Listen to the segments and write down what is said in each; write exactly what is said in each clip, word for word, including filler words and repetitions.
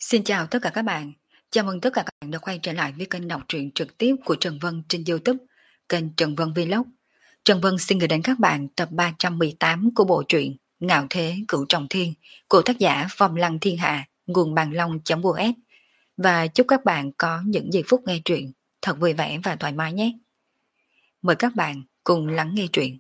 Xin chào tất cả các bạn. Chào mừng tất cả các bạn đã quay trở lại với kênh đọc truyện trực tiếp của Trần Vân trên YouTube, kênh Trần Vân Vlog. Trần Vân xin gửi đến các bạn tập ba trăm mười tám của bộ truyện Ngạo Thế Cửu Trọng Thiên của tác giả Phong Lăng Thiên Hạ, nguồn bàn long.us. Và chúc các bạn có những giây phút nghe truyện thật vui vẻ và thoải mái nhé. Mời các bạn cùng lắng nghe truyện.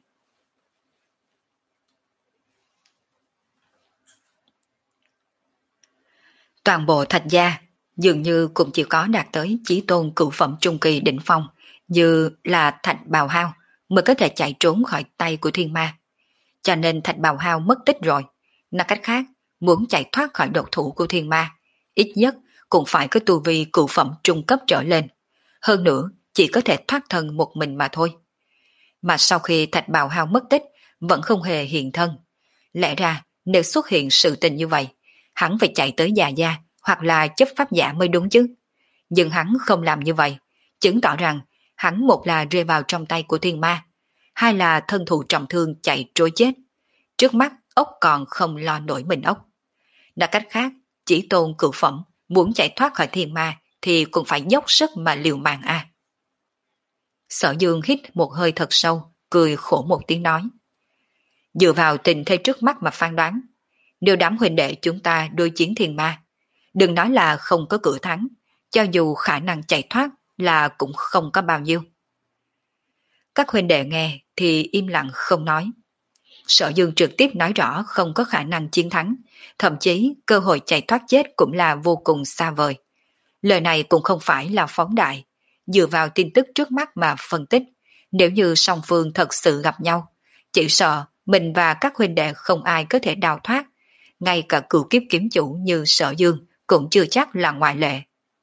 Toàn bộ Thạch gia dường như cũng chỉ có đạt tới chí tôn cửu phẩm trung kỳ đỉnh phong như là Thạch Bào Hao mới có thể chạy trốn khỏi tay của thiên ma. Cho nên Thạch Bào Hao mất tích rồi. Nói cách khác, muốn chạy thoát khỏi độc thủ của thiên ma, ít nhất cũng phải có tu vi cửu phẩm trung cấp trở lên. Hơn nữa, chỉ có thể thoát thân một mình mà thôi. Mà sau khi Thạch Bào Hao mất tích, vẫn không hề hiện thân. Lẽ ra, nếu xuất hiện sự tình như vậy, hắn phải chạy tới già gia hoặc là chấp pháp giả mới đúng chứ. Nhưng hắn không làm như vậy, chứng tỏ rằng hắn một là rơi vào trong tay của thiên ma, hai là thân thụ trọng thương chạy trối chết. Trước mắt ốc còn không lo nổi mình ốc. Nói cách khác, chỉ tôn cửu phẩm muốn chạy thoát khỏi thiên ma thì cũng phải dốc sức mà liều mạng a. À. Sở Dương hít một hơi thật sâu, cười khổ một tiếng nói. Dựa vào tình thế trước mắt mà phán đoán, nếu đám huynh đệ chúng ta đối chiến thiên ma, đừng nói là không có cửa thắng, cho dù khả năng chạy thoát là cũng không có bao nhiêu. Các huynh đệ nghe thì im lặng không nói. Sở Dương trực tiếp nói rõ không có khả năng chiến thắng, thậm chí cơ hội chạy thoát chết cũng là vô cùng xa vời. Lời này cũng không phải là phóng đại, dựa vào tin tức trước mắt mà phân tích, nếu như song phương thật sự gặp nhau, chỉ sợ mình và các huynh đệ không ai có thể đào thoát, ngay cả cửu kiếp kiếm chủ như Sở Dương cũng chưa chắc là ngoại lệ.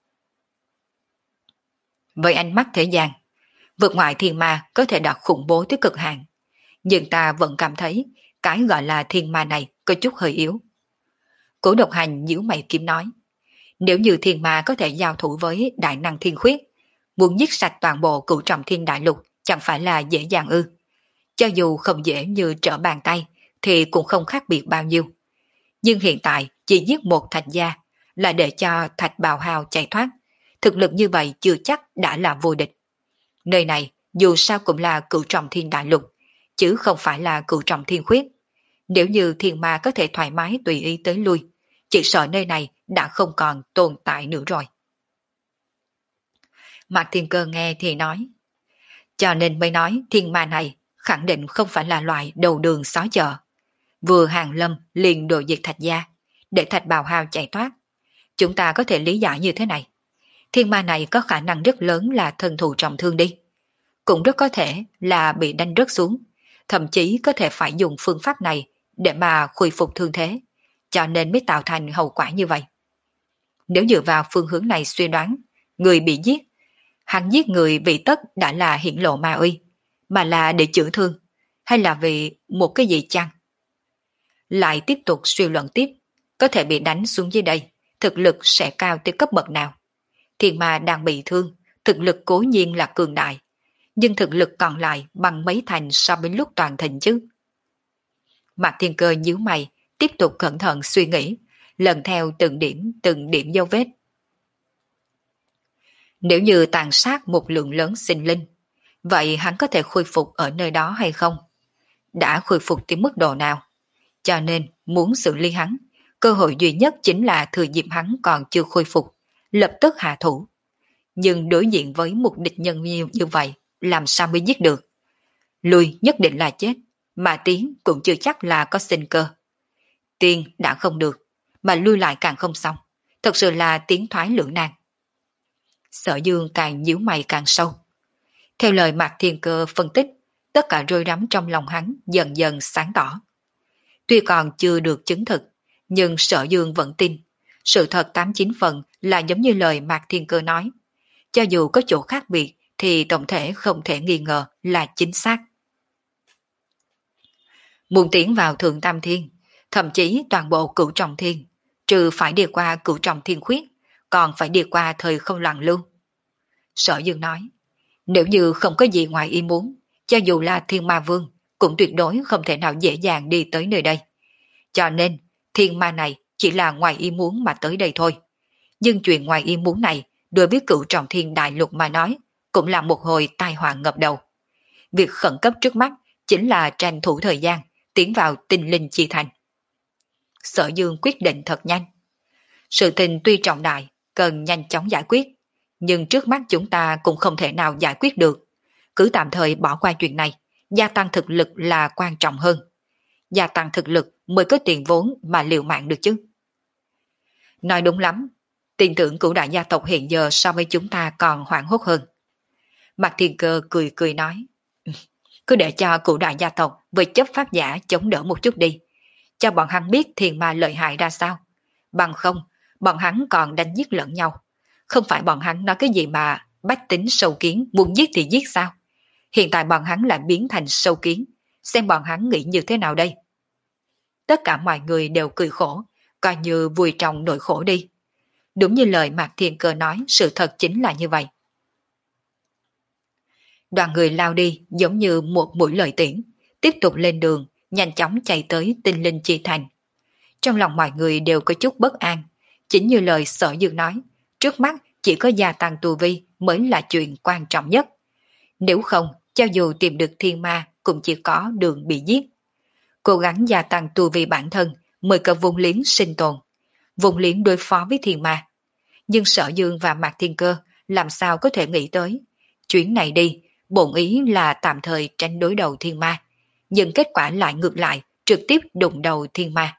Với ánh mắt thế gian, vượt ngoại thiên ma có thể đạt khủng bố tới cực hạn, nhưng ta vẫn cảm thấy cái gọi là thiên ma này có chút hơi yếu. Cố Độc Hành nhíu mày kiếm nói, nếu như thiên ma có thể giao thủ với đại năng thiên khuyết, muốn giết sạch toàn bộ cửu trọng thiên đại lục chẳng phải là dễ dàng ư. Cho dù không dễ như trở bàn tay thì cũng không khác biệt bao nhiêu. Nhưng hiện tại chỉ giết một Thạch gia là để cho Thạch Bào Hao chạy thoát. Thực lực như vậy chưa chắc đã là vô địch. Nơi này dù sao cũng là cửu trọng thiên đại lục, chứ không phải là cửu trọng thiên khuyết. Nếu như thiên ma có thể thoải mái tùy ý tới lui, chỉ sợ nơi này đã không còn tồn tại nữa rồi. Mạc Thiên Cơ nghe thì nói, cho nên mới nói thiên ma này khẳng định không phải là loại đầu đường xó chợ. Vừa hàng lâm liền đồ diệt Thạch gia, để Thạch Bào Hao chạy thoát. Chúng ta có thể lý giải như thế này. Thiên ma này có khả năng rất lớn là thân thù trọng thương đi. Cũng rất có thể là bị đánh rớt xuống, thậm chí có thể phải dùng phương pháp này để mà khôi phục thương thế, cho nên mới tạo thành hậu quả như vậy. Nếu dựa vào phương hướng này suy đoán, người bị giết, hắn giết người vì tất đã là hiển lộ ma uy, mà là để chữa thương, hay là vì một cái gì chăng? Lại tiếp tục suy luận tiếp, có thể bị đánh xuống dưới đây, thực lực sẽ cao tới cấp bậc nào? Thiên ma đang bị thương, thực lực cố nhiên là cường đại, nhưng thực lực còn lại bằng mấy thành so với lúc toàn thịnh chứ. Mạc Thiên Cơ nhíu mày, tiếp tục cẩn thận suy nghĩ, lần theo từng điểm từng điểm dấu vết. Nếu như tàn sát một lượng lớn sinh linh, vậy hắn có thể khôi phục ở nơi đó hay không? Đã khôi phục tới mức độ nào? Cho nên muốn xử lý hắn, cơ hội duy nhất chính là thừa dịp hắn còn chưa khôi phục, lập tức hạ thủ. Nhưng đối diện với một địch nhân nhiều như vậy, làm sao mới giết được? Lui nhất định là chết, mà tiến cũng chưa chắc là có sinh cơ. Tiên đã không được, mà lui lại càng không xong, thật sự là tiến thoái lưỡng nan. Sở Dương càng nhíu mày càng sâu. Theo lời Mạc Thiên Cơ phân tích, tất cả rối rắm trong lòng hắn dần dần sáng tỏ. Tuy còn chưa được chứng thực, nhưng Sở Dương vẫn tin, sự thật tám chín phần là giống như lời Mạc Thiên Cơ nói. Cho dù có chỗ khác biệt thì tổng thể không thể nghi ngờ là chính xác. Muốn tiến vào Thượng Tam Thiên, thậm chí toàn bộ Cửu Trọng Thiên, trừ phải đi qua Cửu Trọng Thiên khuyết, còn phải đi qua thời không loạn lưu. Sở Dương nói, nếu như không có gì ngoài ý muốn, cho dù là Thiên Ma Vương, cũng tuyệt đối không thể nào dễ dàng đi tới nơi đây. Cho nên, thiên ma này chỉ là ngoài ý muốn mà tới đây thôi. Nhưng chuyện ngoài ý muốn này, đối với cửu trọng thiên đại lục mà nói, cũng là một hồi tai họa ngập đầu. Việc khẩn cấp trước mắt chính là tranh thủ thời gian, tiến vào tinh linh chi thành. Sở Dương quyết định thật nhanh. Sự tình tuy trọng đại, cần nhanh chóng giải quyết, nhưng trước mắt chúng ta cũng không thể nào giải quyết được. Cứ tạm thời bỏ qua chuyện này, gia tăng thực lực là quan trọng hơn. Gia tăng thực lực mới có tiền vốn mà liều mạng được chứ. Nói đúng lắm, tin tưởng cửu đại gia tộc hiện giờ so với chúng ta còn hoảng hốt hơn. Mạc Thiên Cơ cười cười nói, cứ để cho cửu đại gia tộc với chấp pháp giả chống đỡ một chút đi, cho bọn hắn biết thiên ma lợi hại ra sao. Bằng không, bọn hắn còn đánh giết lẫn nhau. Không phải bọn hắn nói cái gì mà bách tính sâu kiến muốn giết thì giết sao? Hiện tại bọn hắn lại biến thành sâu kiến, xem bọn hắn nghĩ như thế nào đây? Tất cả mọi người đều cười khổ, coi như vui trong nỗi khổ đi. Đúng như lời Mạc Thiên Cơ nói, sự thật chính là như vậy. Đoàn người lao đi giống như một mũi lời tiễn, tiếp tục lên đường, nhanh chóng chạy tới Tinh Linh Chi Thành. Trong lòng mọi người đều có chút bất an, chính như lời Sở Dương nói, trước mắt chỉ có gia tăng tu vi mới là chuyện quan trọng nhất. Nếu không, cho dù tìm được thiên ma cũng chỉ có đường bị giết. Cố gắng gia tăng tu vi bản thân mới có vùng liếng sinh tồn, vùng liếng đối phó với thiên ma. Nhưng Sở Dương và Mạc Thiên Cơ làm sao có thể nghĩ tới. Chuyến này đi, bổn ý là tạm thời tránh đối đầu thiên ma, nhưng kết quả lại ngược lại, trực tiếp đụng đầu thiên ma.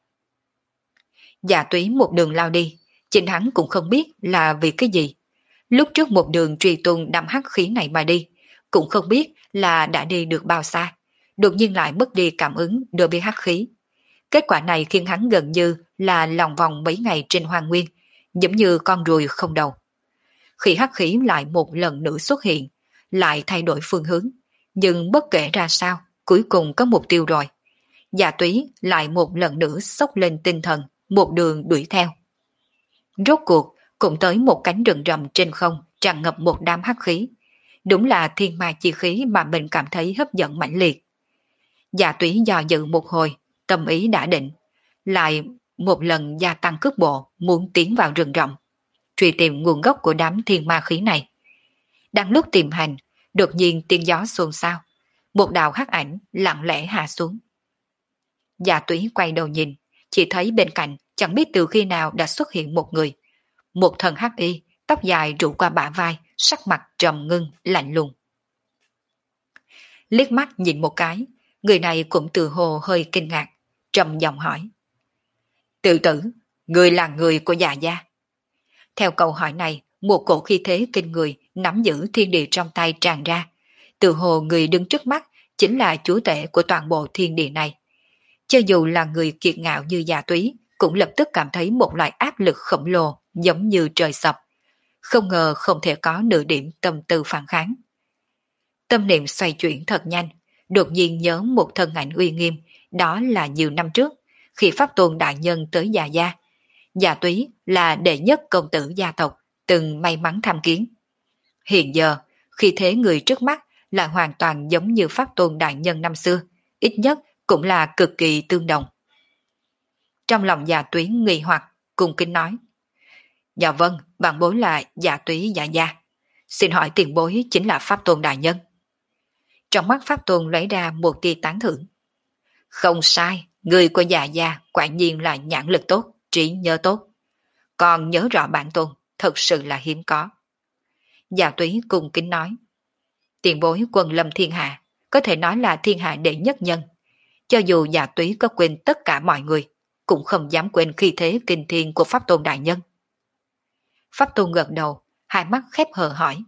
Dạ Túy một đường lao đi, chính hắn cũng không biết là vì cái gì. Lúc trước một đường truy tung đâm hắc khí này mà đi, cũng không biết là đã đi được bao xa, đột nhiên lại mất đi cảm ứng đối với hắc khí. Kết quả này khiến hắn gần như là lòng vòng mấy ngày trên hoang nguyên, giống như con ruồi không đầu. Khi hắc khí lại một lần nữa xuất hiện, lại thay đổi phương hướng, nhưng bất kể ra sao, cuối cùng có mục tiêu rồi. Dạ Túy lại một lần nữa xốc lên tinh thần, một đường đuổi theo. Rốt cuộc, cũng tới một cánh rừng rậm trên không, tràn ngập một đám hắc khí. Đúng là thiên ma chi khí mà mình cảm thấy hấp dẫn mãnh liệt. Dạ Túy dò dự một hồi, tâm ý đã định, lại một lần gia tăng cước bộ, muốn tiến vào rừng rậm, truy tìm nguồn gốc của đám thiên ma khí này. Đang lúc tìm hành, đột nhiên tiếng gió xôn xao, một đạo hắc ảnh lặng lẽ hạ xuống. Dạ Túy quay đầu nhìn, chỉ thấy bên cạnh chẳng biết từ khi nào đã xuất hiện một người. Một thần hắc y, tóc dài rủ qua bả vai, sắc mặt trầm ngưng, lạnh lùng. Liếc mắt nhìn một cái, người này cũng từ hồ hơi kinh ngạc, trầm giọng hỏi. Tự tử, người là người của Dạ gia. Theo câu hỏi này, một cổ khí thế kinh người nắm giữ thiên địa trong tay tràn ra. Từ hồ người đứng trước mắt chính là chúa tể của toàn bộ thiên địa này. Cho dù là người kiệt ngạo như Dạ Túy, cũng lập tức cảm thấy một loại áp lực khổng lồ giống như trời sập. Không ngờ không thể có nửa điểm tâm tư phản kháng. Tâm niệm xoay chuyển thật nhanh, đột nhiên nhớ một thân ảnh uy nghiêm, đó là nhiều năm trước, khi Pháp Tôn Đại Nhân tới Dạ gia. Dạ Túy là đệ nhất công tử gia tộc, từng may mắn tham kiến. Hiện giờ, khi thế người trước mắt là hoàn toàn giống như Pháp Tôn Đại Nhân năm xưa, ít nhất cũng là cực kỳ tương đồng. Trong lòng Dạ Túy nghi hoặc, cùng kính nói. Dạ vâng, bạn bối là Dạ Túy Dạ gia. Xin hỏi tiền bối chính là Pháp Tôn Đại Nhân. Trong mắt Pháp Tôn lấy ra một tia tán thưởng. Không sai, người của Dạ gia quả nhiên là nhãn lực tốt, trí nhớ tốt. Còn nhớ rõ bản tôn, thật sự là hiếm có. Dạ Túy cùng kính nói. Tiền bối quân lâm thiên hạ, có thể nói là thiên hạ đệ nhất nhân. Cho dù Dạ Túy có quên tất cả mọi người, cũng không dám quên khí thế kinh thiên của Pháp Tôn Đại Nhân. Pháp Tôn gật đầu, hai mắt khép hờ hỏi.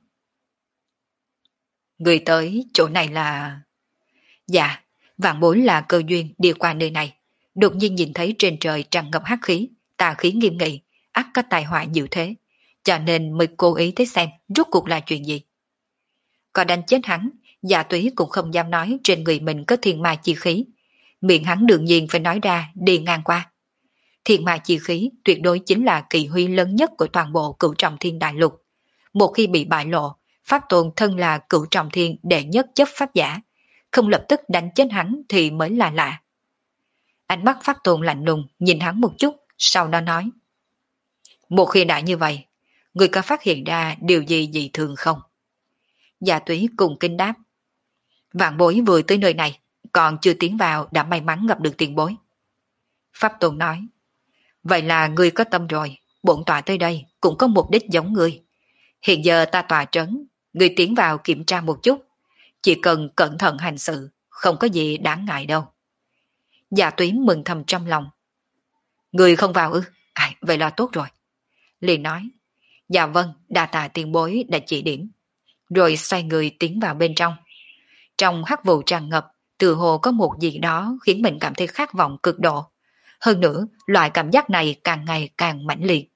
Người tới chỗ này là... Dạ, vạn bối là cơ duyên đi qua nơi này, đột nhiên nhìn thấy trên trời tràn ngập hắc khí, tà khí nghiêm nghị, ắt có tai họa nhiều thế, cho nên mới cố ý tới xem rốt cuộc là chuyện gì. Còn đánh chết hắn, Dạ Túy cũng không dám nói trên người mình có thiên ma chi khí, miệng hắn đương nhiên phải nói ra đi ngang qua. Thiên ma chi khí tuyệt đối chính là kỳ huy lớn nhất của toàn bộ cửu trọng thiên đại lục. Một khi bị bại lộ, Pháp Tôn thân là cửu trọng thiên đệ nhất chấp pháp giả, không lập tức đánh chết hắn thì mới là lạ. Ánh mắt Pháp Tôn lạnh lùng nhìn hắn một chút, sau đó nói. Một khi đã như vậy, người có phát hiện ra điều gì dị thường không? Dạ túy cùng kinh đáp. Vạn bối vừa tới nơi này, còn chưa tiến vào đã may mắn gặp được tiền bối. Pháp Tôn nói. Vậy là ngươi có tâm rồi, bổn tọa tới đây cũng có mục đích giống ngươi. Hiện giờ ta tọa trấn, ngươi tiến vào kiểm tra một chút, chỉ cần cẩn thận hành sự, không có gì đáng ngại đâu. Dạ túy mừng thầm trong lòng. Ngươi không vào ư? À, vậy là tốt rồi. Liền nói. Dạ vâng, đa tạ tiền bối đã chỉ điểm. Rồi xoay người tiến vào bên trong. Trong hắc vụ tràn ngập, từ hồ có một gì đó khiến mình cảm thấy khát vọng cực độ. Hơn nữa, loại cảm giác này càng ngày càng mãnh liệt.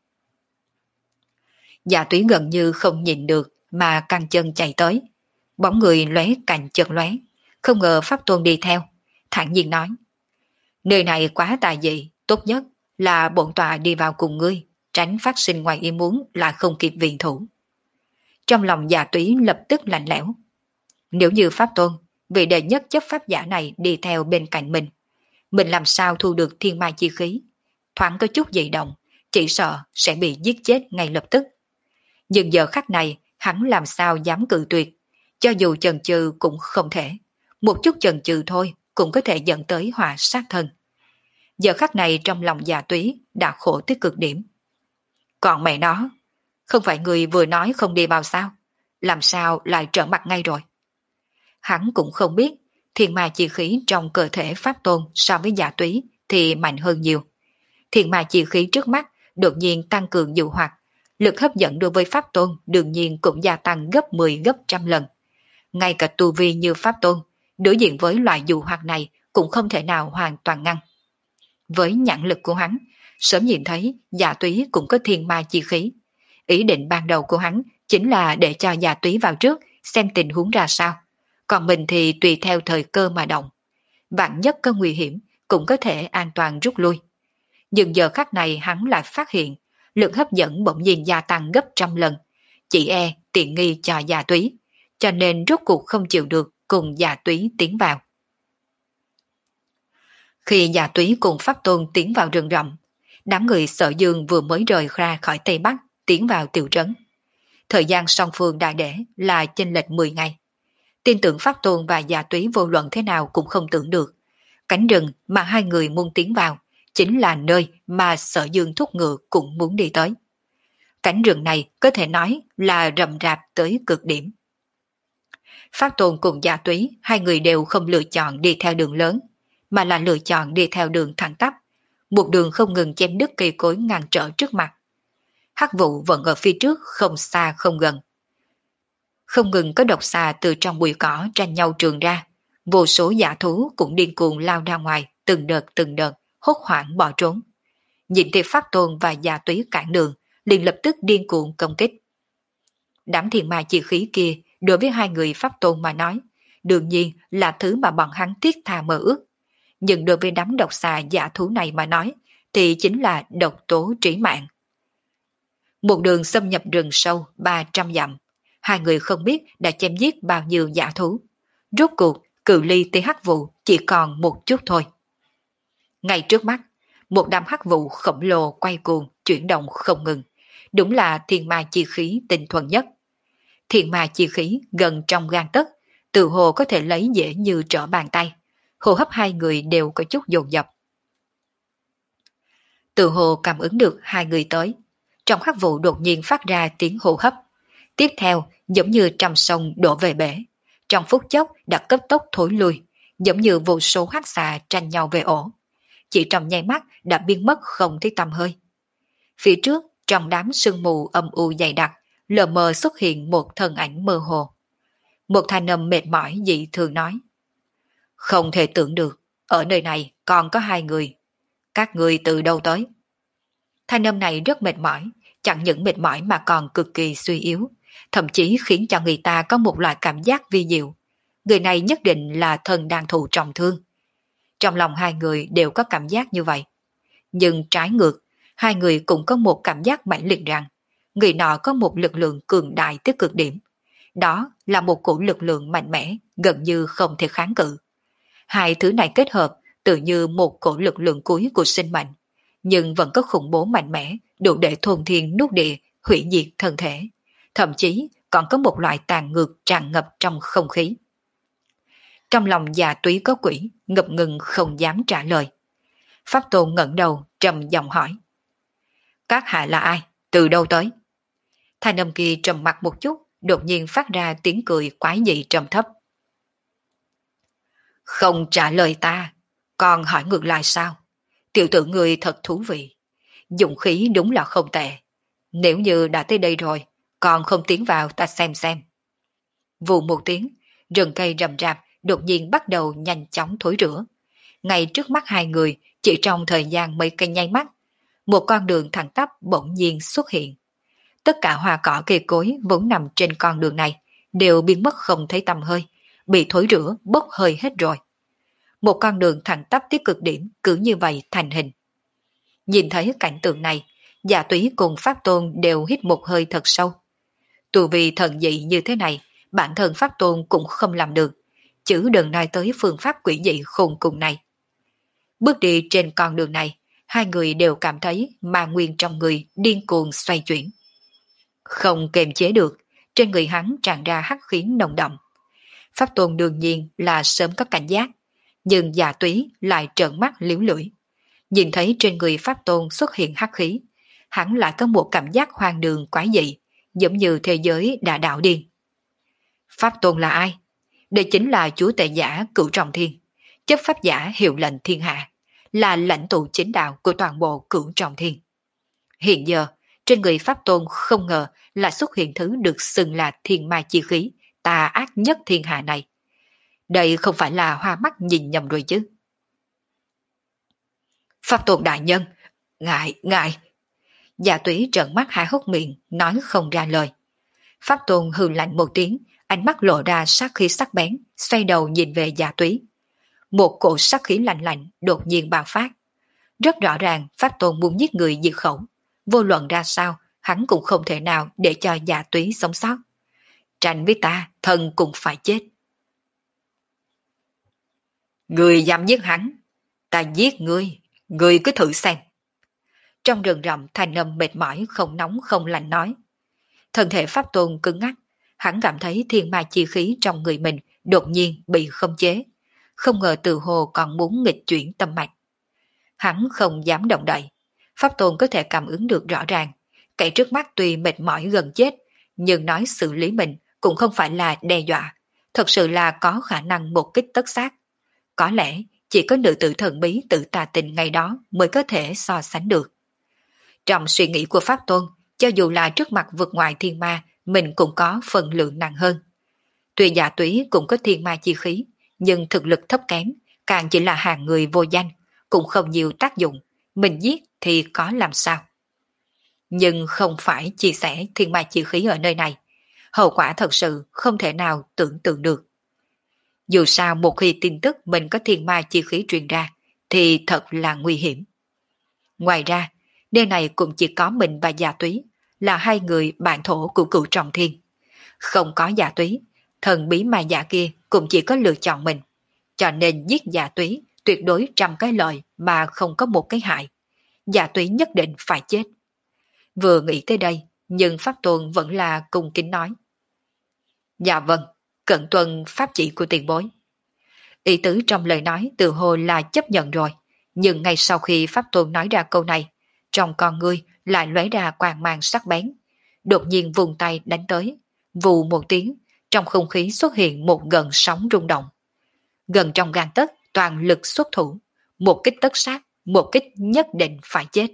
Dạ túy gần như không nhìn được mà căng chân chạy tới. Bóng người lóe cành chợt lóe, không ngờ Pháp Tôn đi theo, thản nhiên nói. Nơi này quá tà dị, tốt nhất là bổn tọa đi vào cùng ngươi, tránh phát sinh ngoài ý muốn là không kịp viện thủ. Trong lòng Dạ túy lập tức lạnh lẽo. Nếu như Pháp Tôn, vị đệ nhất chấp pháp giả này đi theo bên cạnh mình, mình làm sao thu được thiên ma chi khí? Thoáng có chút dị động, chỉ sợ sẽ bị giết chết ngay lập tức. Nhưng giờ khắc này, hắn làm sao dám cự tuyệt, cho dù chần chừ cũng không thể. Một chút chần chừ thôi cũng có thể dẫn tới họa sát thân. Giờ khắc này trong lòng Dạ túy đã khổ tới cực điểm. Còn mẹ nó, không phải người vừa nói không đi vào sao? Làm sao lại trở mặt ngay rồi? Hắn cũng không biết thiên ma chi khí trong cơ thể Pháp Tôn so với Dạ túy thì mạnh hơn nhiều. Thiên ma chi khí trước mắt đột nhiên tăng cường dụ hoặc, lực hấp dẫn đối với Pháp Tôn đương nhiên cũng gia tăng gấp mười gấp trăm lần. Ngay cả tu vi như Pháp Tôn, đối diện với loại dụ hoặc này cũng không thể nào hoàn toàn ngăn. Với nhãn lực của hắn, sớm nhìn thấy Dạ túy cũng có thiên ma chi khí. Ý định ban đầu của hắn chính là để cho Dạ túy vào trước xem tình huống ra sao. Còn mình thì tùy theo thời cơ mà động. Vạn nhất có nguy hiểm cũng có thể an toàn rút lui. Nhưng giờ khắc này hắn lại phát hiện lực hấp dẫn bỗng nhiên gia tăng gấp trăm lần. Chỉ e tiện nghi cho Dạ túy, cho nên rốt cuộc không chịu được cùng Dạ túy tiến vào. Khi Dạ túy cùng Pháp Tôn tiến vào rừng rậm, đám người Sở Dương vừa mới rời ra khỏi Tây Bắc tiến vào tiểu trấn. Thời gian song phương đại để là chênh lệch mười ngày. Tin tưởng Pháp Tôn và Dạ túy vô luận thế nào cũng không tưởng được. Cánh rừng mà hai người muốn tiến vào chính là nơi mà Sở Dương thúc ngựa cũng muốn đi tới. Cánh rừng này có thể nói là rậm rạp tới cực điểm. Pháp Tôn cùng Dạ túy hai người đều không lựa chọn đi theo đường lớn, mà là lựa chọn đi theo đường thẳng tắp, một đường không ngừng chém đứt cây cối ngăn trở trước mặt. Hắc vụ vẫn ở phía trước không xa không gần. Không ngừng có độc xà từ trong bụi cỏ tranh nhau trường ra, vô số dã thú cũng điên cuồng lao ra ngoài từng đợt từng đợt, hốt hoảng bỏ trốn. Nhìn thấy Pháp Tôn và Dạ túy cản đường, liền lập tức điên cuồng công kích. Đám thiên ma chi khí kia đối với hai người Pháp Tôn mà nói, đương nhiên là thứ mà bọn hắn thiết tha mơ ước. Nhưng đối với đám độc xà dã thú này mà nói, thì chính là độc tố trí mạng. Một đường xâm nhập rừng sâu ba trăm dặm, hai người không biết đã chém giết bao nhiêu dã thú. Rốt cuộc, cự ly tới hắc vụ chỉ còn một chút thôi. Ngay trước mắt, một đám hắc vụ khổng lồ quay cuồng, chuyển động không ngừng. Đúng là thiên ma chi khí tinh thuần nhất. Thiên ma chi khí gần trong gan tấc, tự hồ có thể lấy dễ như trở bàn tay. Hô hấp hai người đều có chút dồn dập. Tự hồ cảm ứng được hai người tới. Trong hắc vụ đột nhiên phát ra tiếng hô hấp. Tiếp theo, giống như trăm sông đổ về bể. Trong phút chốc đã cấp tốc thối lui, giống như vô số hắc xà tranh nhau về ổ. Chỉ trong nháy mắt đã biến mất không thấy tăm hơi. Phía trước, trong đám sương mù âm u dày đặc, lờ mờ xuất hiện một thân ảnh mơ hồ. Một thanh âm mệt mỏi dị thường nói. Không thể tưởng được, ở nơi này còn có hai người. Các người từ đâu tới? Thanh âm này rất mệt mỏi, chẳng những mệt mỏi mà còn cực kỳ suy yếu, thậm chí khiến cho người ta có một loại cảm giác vi diệu. Người này nhất định là thần đang thụ trọng thương. Trong lòng hai người đều có cảm giác như vậy. Nhưng trái ngược, hai người cũng có một cảm giác mãnh liệt rằng người nọ có một lực lượng cường đại tới cực điểm. Đó là một cổ lực lượng mạnh mẽ, gần như không thể kháng cự. Hai thứ này kết hợp tự như một cổ lực lượng cuối của sinh mệnh, nhưng vẫn có khủng bố mạnh mẽ, đủ để thôn thiên nuốt địa, hủy diệt thân thể. Thậm chí còn có một loại tàn ngược tràn ngập trong không khí. Trong lòng già túy có quỷ, ngập ngừng không dám trả lời. Pháp Tôn ngẩng đầu trầm giọng hỏi. Các hạ là ai? Từ đâu tới? Thanh âm kia trầm mặt một chút, đột nhiên phát ra tiếng cười quái dị trầm thấp. Không trả lời ta, còn hỏi ngược lại sao? Tiểu tử người thật thú vị. Dụng khí đúng là không tệ. Nếu như đã tới đây rồi, còn không tiến vào ta xem xem. Vù một tiếng, rừng cây rậm rạp đột nhiên bắt đầu nhanh chóng thối rữa. Ngay trước mắt hai người, chỉ trong thời gian mấy cây nháy mắt, một con đường thẳng tắp bỗng nhiên xuất hiện. Tất cả hoa cỏ cây cối vốn nằm trên con đường này đều biến mất không thấy tăm hơi, bị thối rữa bốc hơi hết rồi. Một con đường thẳng tắp tới cực điểm cứ như vậy thành hình. Nhìn thấy cảnh tượng này, Dạ Túy cùng Pháp Tôn đều hít một hơi thật sâu. Tù vì thần dị như thế này, bản thân Pháp Tôn cũng không làm được, chứ đừng nói tới phương pháp quỷ dị khôn cùng này. Bước đi trên con đường này, hai người đều cảm thấy ma nguyên trong người điên cuồng xoay chuyển. Không kềm chế được, trên người hắn tràn ra hắc khí nồng đậm. Pháp Tôn đương nhiên là sớm có cảnh giác, nhưng Dạ Túy lại trợn mắt liếu lưỡi. Nhìn thấy trên người Pháp Tôn xuất hiện hắc khí, hắn lại có một cảm giác hoang đường quái dị, giống như thế giới đã đảo điên. Pháp Tôn là ai? Đây chính là chúa tể giả Cửu Trọng Thiên, chấp pháp giả hiệu lệnh thiên hạ, là lãnh tụ chính đạo của toàn bộ Cửu Trọng Thiên. Hiện giờ, trên người Pháp Tôn không ngờ là xuất hiện thứ được xưng là thiên ma chi khí, tà ác nhất thiên hạ này. Đây không phải là hoa mắt nhìn nhầm rồi chứ. Pháp Tôn đại nhân, ngại, ngại. Dạ Túy trợn mắt há hốc miệng, nói không ra lời. Pháp Tôn hừ lạnh một tiếng, ánh mắt lộ ra sát khí sắc bén, xoay đầu nhìn về Dạ Túy. Một cổ sát khí lạnh lạnh đột nhiên bạo phát. Rất rõ ràng Pháp Tôn muốn giết người diệt khẩu. Vô luận ra sao, hắn cũng không thể nào để cho Dạ Túy sống sót. Tranh với ta, thần cũng phải chết. Người dám giết hắn, ta giết ngươi, ngươi cứ thử xem. Trong rừng rậm thanh âm mệt mỏi không nóng không lạnh nói. Thân thể Pháp Tôn cứng ngắc, hắn cảm thấy thiên ma chi khí trong người mình đột nhiên bị không chế. Không ngờ từ hồ còn muốn nghịch chuyển tâm mạch. Hắn không dám động đậy. Pháp Tôn có thể cảm ứng được rõ ràng. Kẻ trước mắt tuy mệt mỏi gần chết, nhưng nói xử lý mình cũng không phải là đe dọa. Thật sự là có khả năng một kích tất sát. Có lẽ chỉ có nữ tử thần bí tự tà tình ngày đó mới có thể so sánh được. Trong suy nghĩ của Pháp Tôn, cho dù là trước mặt vượt ngoài thiên ma, mình cũng có phần lượng nặng hơn. Tuy Dạ Túy cũng có thiên ma chi khí, nhưng thực lực thấp kém, càng chỉ là hàng người vô danh, cũng không nhiều tác dụng, mình giết thì có làm sao. Nhưng không phải chia sẻ thiên ma chi khí ở nơi này, hậu quả thật sự không thể nào tưởng tượng được. Dù sao một khi tin tức mình có thiên ma chi khí truyền ra, thì thật là nguy hiểm. Ngoài ra, nơi này cũng chỉ có mình và Dạ Túy, là hai người bạn thổ của Cửu Trọng Thiên. Không có Dạ Túy, thần bí ma giả kia cũng chỉ có lựa chọn mình. Cho nên giết Dạ Túy tuyệt đối trăm cái lợi mà không có một cái hại. Dạ Túy nhất định phải chết. Vừa nghĩ tới đây, nhưng Pháp Tôn vẫn là cung kính nói. Dạ vâng, cận tuân pháp chỉ của tiền bối. Ý tứ trong lời nói từ hồ là chấp nhận rồi, nhưng ngay sau khi Pháp Tôn nói ra câu này, trong con ngươi lại lóe ra quang mang sắc bén, đột nhiên vùng tay đánh tới, vù một tiếng, trong không khí xuất hiện một gần sóng rung động. Gần trong gan tấc toàn lực xuất thủ, một kích tất sát, một kích nhất định phải chết.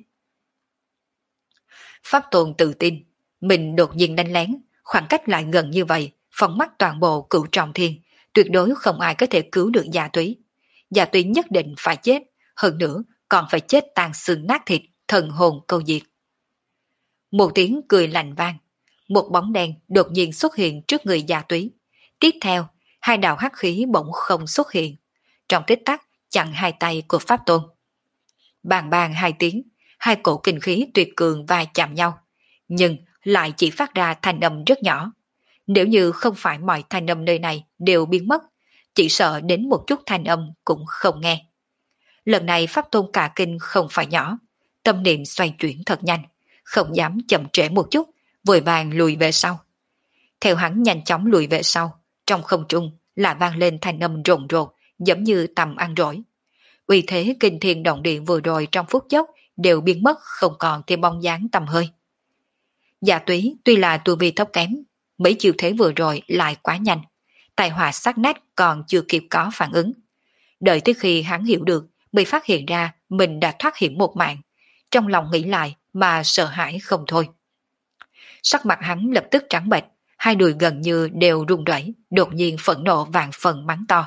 Pháp Tôn tự tin, mình đột nhiên đánh lén, khoảng cách lại gần như vậy, phóng mắt toàn bộ Cửu Trọng Thiên, tuyệt đối không ai có thể cứu được Dạ Túy. Dạ Túy nhất định phải chết, hơn nữa còn phải chết tan xương nát thịt, thần hồn câu diệt. Một tiếng cười lạnh vang, một bóng đen đột nhiên xuất hiện trước người Dạ Túy. Tiếp theo, hai đạo hắc khí bỗng không xuất hiện, trong tích tắc chặn hai tay của Pháp Tôn. Bàng bàng hai tiếng, hai cổ kinh khí tuyệt cường va chạm nhau, nhưng lại chỉ phát ra thanh âm rất nhỏ. Nếu như không phải mọi thanh âm nơi này đều biến mất, chỉ sợ đến một chút thanh âm cũng không nghe. Lần này Pháp Tôn cả kinh không phải nhỏ, tâm niệm xoay chuyển thật nhanh, không dám chậm trễ một chút, vội vàng lùi về sau. Theo hắn nhanh chóng lùi về sau, trong không trung lại vang lên thanh âm rồn rột, giống như tầm ăn rỗi. Uy thế kinh thiên động địa vừa rồi trong phút chốc đều biến mất, không còn thêm bóng dáng tầm hơi. Dạ Túy tuy là tu vi thấp kém, mấy chiêu thế vừa rồi lại quá nhanh, tài họa sắc nét còn chưa kịp có phản ứng. Đợi tới khi hắn hiểu được, mới phát hiện ra mình đã thoát hiểm một mạng, trong lòng nghĩ lại mà sợ hãi không thôi. Sắc mặt hắn lập tức trắng bệch, hai đùi gần như đều run rẩy, đột nhiên phẫn nộ vạn phần mắng to.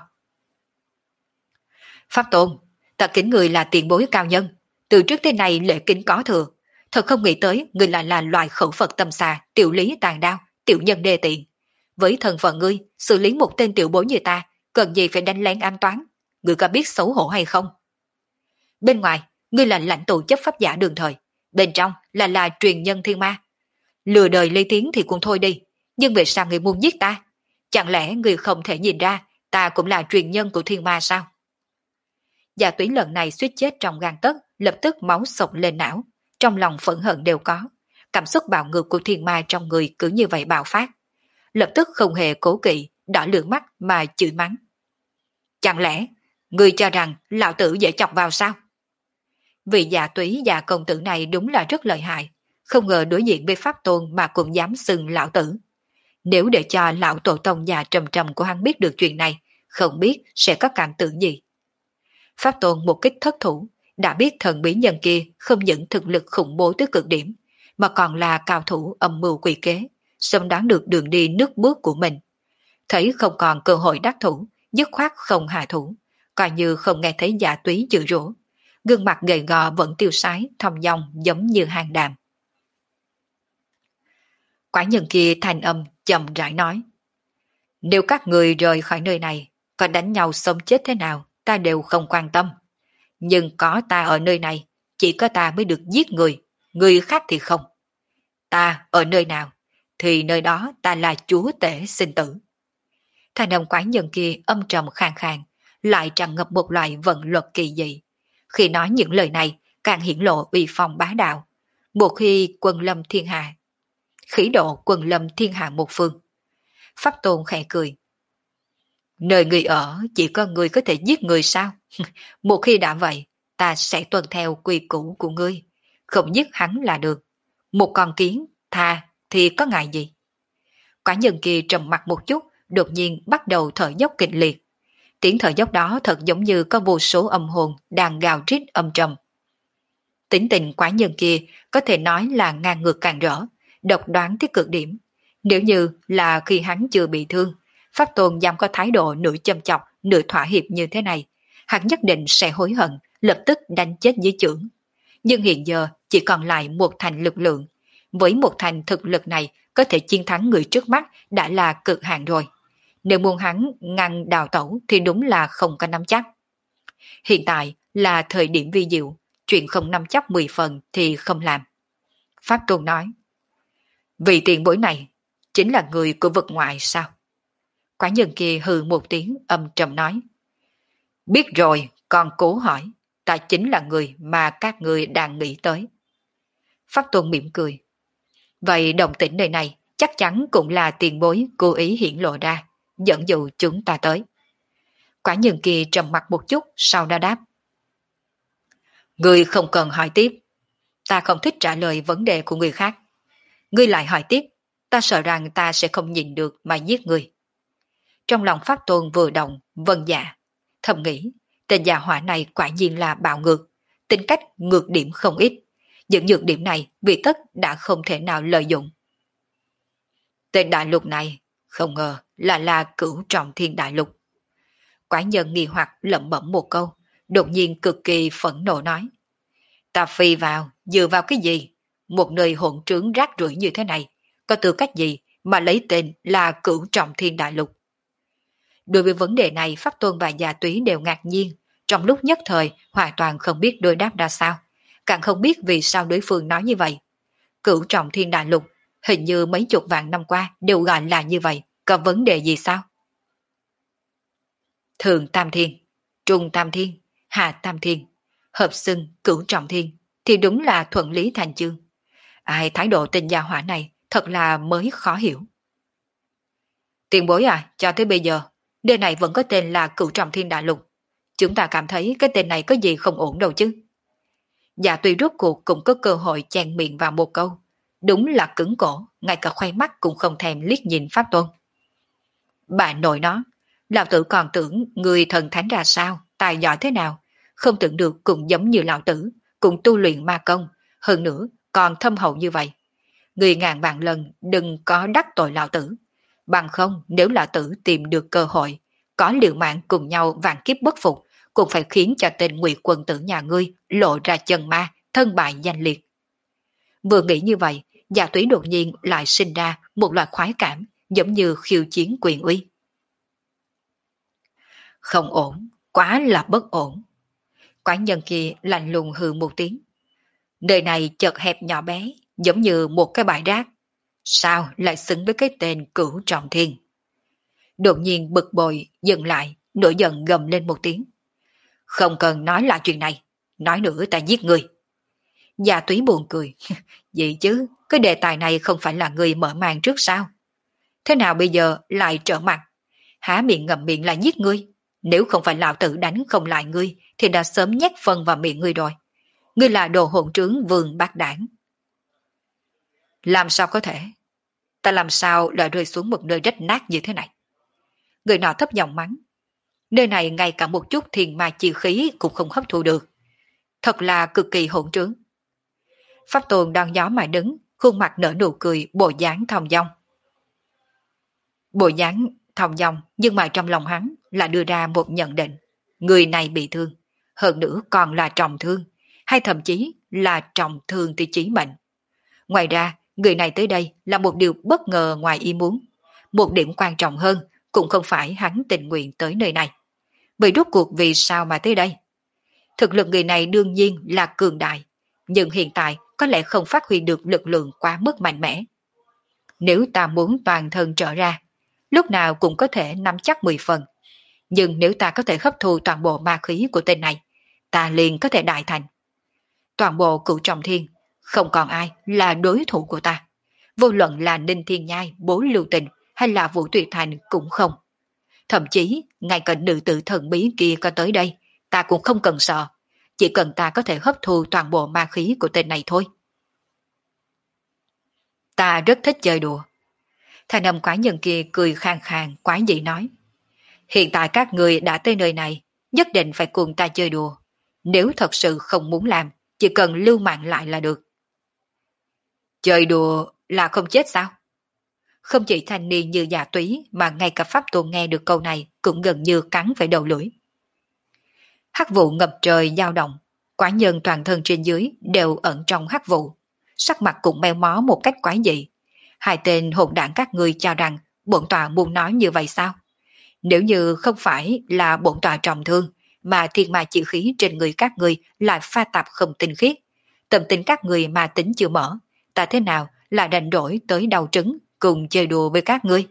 Pháp Tôn, ta kính người là tiền bối cao nhân, từ trước tới nay lễ kính có thừa, thật không nghĩ tới người lại là loài khẩu Phật tâm xà, tiểu lý tàn đao, tiểu nhân đê tiện. Với thân phận ngươi, xử lý một tên tiểu bối như ta, cần gì phải đánh lén an toán, ngươi có biết xấu hổ hay không? Bên ngoài, ngươi là lãnh tụ chấp pháp giả đường thời, bên trong là là truyền nhân thiên ma. Lừa đời lấy tiếng thì cũng thôi đi, nhưng vì sao ngươi muốn giết ta? Chẳng lẽ ngươi không thể nhìn ra ta cũng là truyền nhân của thiên ma sao? Dạ Túy lần này suýt chết trong gan tấc, lập tức máu sộc lên não, trong lòng phẫn hận đều có, cảm xúc bạo ngược của thiên ma trong người cứ như vậy bạo phát. Lập tức không hề cố kỵ, đỏ lửa mắt mà chửi mắng. Chẳng lẽ, ngươi cho rằng lão tử dễ chọc vào sao? Vị Dạ Túy và công tử này đúng là rất lợi hại, không ngờ đối diện với Pháp Tôn mà cũng dám xưng lão tử. Nếu để cho lão tổ tông già trầm trầm của hắn biết được chuyện này, không biết sẽ có cảm tưởng gì. Pháp Tôn một kích thất thủ, đã biết thần bí nhân kia không những thực lực khủng bố tới cực điểm, mà còn là cao thủ âm mưu quỷ kế, sớm đoán được đường đi nước bước của mình. Thấy không còn cơ hội đắc thủ, dứt khoát không hạ thủ, coi như không nghe thấy Dạ Túy chửi rủa, gương mặt gầy gò vẫn tiêu sái, thong dong giống như hang đàm. Quái nhân kia thanh âm chậm rãi nói: nếu các người rời khỏi nơi này, có đánh nhau sống chết thế nào, ta đều không quan tâm. Nhưng có ta ở nơi này, chỉ có ta mới được giết người, người khác thì không. Ta ở nơi nào, thì nơi đó ta là chúa tể sinh tử. Thanh âm quái nhân kia âm trầm khàn khàn, lại tràn ngập một loại vận luật kỳ dị. Khi nói những lời này, càng hiển lộ uy phong bá đạo. Một khi quân lâm thiên hạ, khí độ quân lâm thiên hạ một phương. Pháp Tôn khẽ cười. Nơi người ở chỉ có người có thể giết người sao? Một khi đã vậy, ta sẽ tuân theo quy củ của ngươi, không giết hắn là được. Một con kiến, tha thì có ngại gì? Quả nhân kia trầm mặt một chút, đột nhiên bắt đầu thở dốc kịch liệt. Tiếng thở dốc đó thật giống như có vô số âm hồn đang gào rít âm trầm. Tính tình quả nhân kia có thể nói là ngang ngược càng rỡ, độc đoán tới cực điểm. Nếu như là khi hắn chưa bị thương, Pháp Tôn dám có thái độ nửa châm chọc, nửa thỏa hiệp như thế này, hắn nhất định sẽ hối hận, lập tức đánh chết dưới chưởng. Nhưng hiện giờ chỉ còn lại một thành lực lượng. Với một thành thực lực này, có thể chiến thắng người trước mắt đã là cực hạn rồi. Nếu muốn hắn ngăn đào tẩu thì đúng là không có nắm chắc. Hiện tại là thời điểm vi diệu, chuyện không nắm chắc mười phần thì không làm. Pháp Tôn nói, vì tiền bối này, chính là người của vực ngoại sao? Quả nhân kia hừ một tiếng âm trầm nói, biết rồi, còn cố hỏi, ta chính là người mà các người đang nghĩ tới. Pháp Tôn mỉm cười, vậy động tĩnh nơi này chắc chắn cũng là tiền bối cố ý hiển lộ ra, dẫn dụ chúng ta tới. Quả nhân kia trầm mặt một chút, sau đó đáp, người không cần hỏi tiếp, ta không thích trả lời vấn đề của người khác. Ngươi lại hỏi tiếp, ta sợ rằng ta sẽ không nhìn được mà giết người. Trong lòng Pháp Tôn vừa động, vâng dạ, thầm nghĩ, tên già hỏa này quả nhiên là bạo ngược, tính cách ngược điểm không ít, những nhược điểm này vì tất đã không thể nào lợi dụng. Tên đại lục này, không ngờ là là cửu trọng thiên đại lục. Quái nhân nghi hoặc lẩm bẩm một câu, đột nhiên cực kỳ phẫn nộ nói, ta phi vào, dựa vào cái gì? Một nơi hỗn trướng rác rưởi như thế này, có tư cách gì mà lấy tên là cửu trọng thiên đại lục? Đối với vấn đề này, Pháp Tôn và Dạ Túy đều ngạc nhiên, trong lúc nhất thời hoàn toàn không biết đối đáp ra sao, càng không biết vì sao đối phương nói như vậy. Cửu trọng thiên đại lục, hình như mấy chục vạn năm qua đều gọi là như vậy, có vấn đề gì sao? Thượng Tam Thiên, Trung Tam Thiên, Hạ Tam Thiên, hợp xưng cửu trọng thiên, thì đúng là thuận lý thành chương. Ai thái độ tên gia hỏa này thật là mới khó hiểu. Tiền bối à, cho tới bây giờ, nơi này vẫn có tên là Cửu Trọng Thiên Đại Lục. Chúng ta cảm thấy cái tên này có gì không ổn đâu chứ. Dạ tuy rốt cuộc cũng có cơ hội chen miệng vào một câu. Đúng là cứng cổ, ngay cả khoai mắt cũng không thèm liếc nhìn Pháp Tôn. Bà nội nó, lão tử còn tưởng người thần thánh ra sao, tài giỏi thế nào, không tưởng được cũng giống như lão tử, cũng tu luyện ma công, hơn nữa còn thâm hậu như vậy. Người ngàn vạn lần đừng có đắc tội lão tử, bằng không nếu lão tử tìm được cơ hội, có liều mạng cùng nhau vạn kiếp bất phục, cũng phải khiến cho tên ngụy quân tử nhà ngươi lộ ra chân ma, thân bại danh liệt. Vừa nghĩ như vậy, Dạ Túy đột nhiên lại sinh ra một loại khoái cảm, giống như khiêu chiến quyền uy. Không ổn, quá là bất ổn. Quán nhân kia lạnh lùng hừ một tiếng. Nơi này chật hẹp nhỏ bé, giống như một cái bãi rác. Sao lại xứng với cái tên Cửu Trọng Thiên? Đột nhiên bực bội, dừng lại, nổi giận gầm lên một tiếng. Không cần nói lại chuyện này, nói nữa ta giết người. Gia Túy buồn cười. Vậy chứ, cái đề tài này không phải là người mở màn trước sao? Thế nào bây giờ lại trở mặt? Há miệng ngậm miệng là giết ngươi. Nếu không phải lão tử đánh không lại ngươi, thì đã sớm nhét phân vào miệng ngươi rồi. Ngươi là đồ hỗn trướng vườn bát đảng. Làm sao có thể? Ta làm sao lại rơi xuống một nơi rách nát như thế này? Người nọ thấp giọng mắng. Nơi này ngay cả một chút thiền ma chi khí cũng không hấp thu được. Thật là cực kỳ hỗn trướng. Pháp Tôn đang gió mà đứng, khuôn mặt nở nụ cười, bộ dáng thong dong. Bộ dáng thong dong, nhưng mà trong lòng hắn là đưa ra một nhận định. Người này bị thương, hơn nữa còn là trọng thương, hay thậm chí là trọng thương tới chí mệnh. Ngoài ra, người này tới đây là một điều bất ngờ ngoài ý muốn. Một điểm quan trọng hơn, cũng không phải hắn tình nguyện tới nơi này. Vậy rốt cuộc vì sao mà tới đây? Thực lực người này đương nhiên là cường đại, nhưng hiện tại có lẽ không phát huy được lực lượng quá mức mạnh mẽ. Nếu ta muốn toàn thân trở ra, lúc nào cũng có thể nắm chắc mười phần. Nhưng nếu ta có thể hấp thu toàn bộ ma khí của tên này, ta liền có thể đại thành. Toàn bộ Cửu Trọng Thiên, không còn ai là đối thủ của ta. Vô luận là Ninh Thiên Nhai, Bố Lưu Tình hay là Vũ Tuyệt Thành cũng không. Thậm chí, ngay cả nữ tử thần bí kia có tới đây, ta cũng không cần sợ. Chỉ cần ta có thể hấp thu toàn bộ ma khí của tên này thôi. Ta rất thích chơi đùa. Thanh âm quái nhân kia cười khang khàn quái dị nói. Hiện tại các người đã tới nơi này, nhất định phải cùng ta chơi đùa. Nếu thật sự không muốn làm, chỉ cần lưu mạng lại là được. Chơi đùa là không chết sao? Không chỉ thanh niên như Dạ Túy mà ngay cả Pháp Tôn nghe được câu này cũng gần như cắn phải đầu lưỡi. Hắc vụ ngập trời dao động, quái nhân toàn thân trên dưới đều ẩn trong hắc vụ, sắc mặt cũng meo mó một cách quái dị. Hai tên hỗn đảng các ngươi cho rằng bổn tọa muốn nói như vậy sao? Nếu như không phải là bổn tọa trọng thương, mà thiên ma chi khí trên người các ngươi lại pha tạp không tinh khiết, tâm tính các người mà tính chưa mở, ta thế nào là đành đổi tới đau trứng cùng chơi đùa với các ngươi?